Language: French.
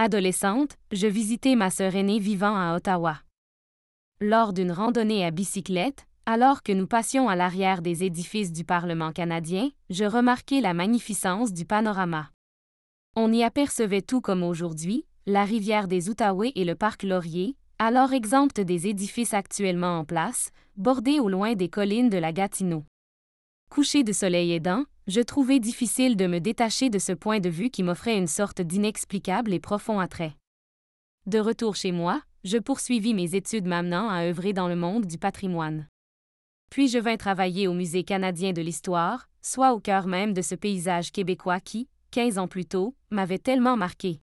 Adolescente, je visitais ma sœur aînée vivant à Ottawa. Lors d'une randonnée à bicyclette, alors que nous passions à l'arrière des édifices du Parlement canadien, je remarquai la magnificence du panorama. On y apercevait tout comme aujourd'hui, la rivière des Outaouais et le parc Laurier, alors exemptes des édifices actuellement en place, bordés au loin des collines de la Gatineau. Couché de soleil aidant, je trouvais difficile de me détacher de ce point de vue qui m'offrait une sorte d'inexplicable et profond attrait. De retour chez moi, je poursuivis mes études m'amenant à œuvrer dans le monde du patrimoine. Puis je vins travailler au Musée canadien de l'histoire, soit au cœur même de ce paysage québécois qui, 15 ans plus tôt, m'avait tellement marqué.